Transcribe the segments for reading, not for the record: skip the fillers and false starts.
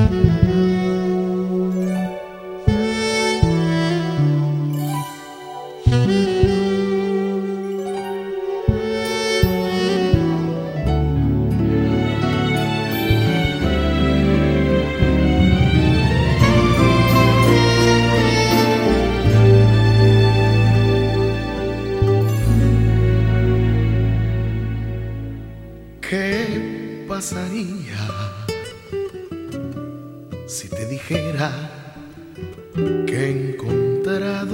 ¿Qué pasaría si te dijera que he encontrado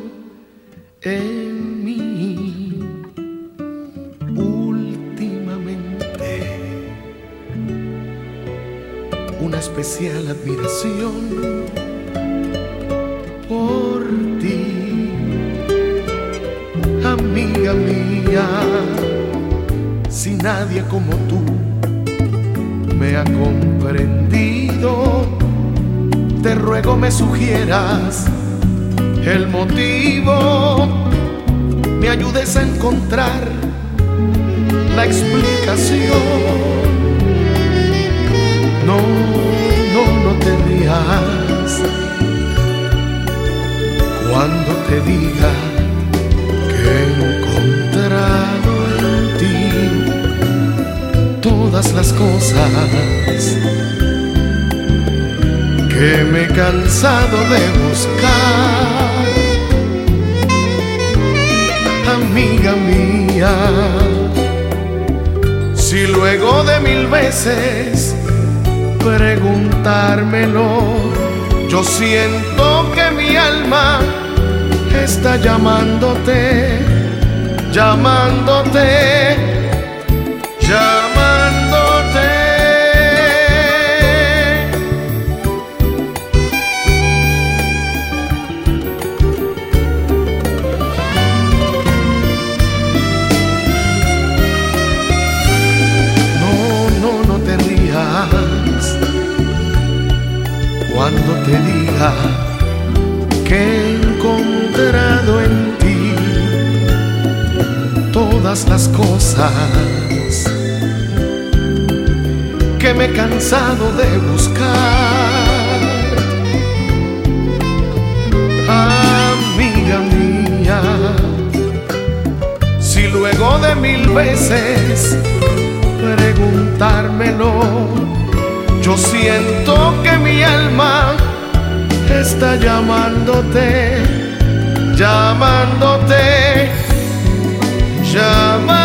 en mí últimamente una especial admiración por ti, amiga mía? Si nadie como tú me ha comprendido, te ruego me sugieras el motivo, me ayudes a encontrar la explicación. No te rías cuando te diga que he encontrado en ti todas las cosas que me he cansado de buscar, amiga mía. Si luego de 1000 veces preguntármelo, yo siento que mi alma está llamándote, llamándote, llamándote. No te rías cuando te diga que he encontrado en ti todas las cosas que me he cansado de buscar, amiga mía. Si luego de 1000 veces preguntármelo, yo siento que mi alma está llamándote, llamándote, llamándote.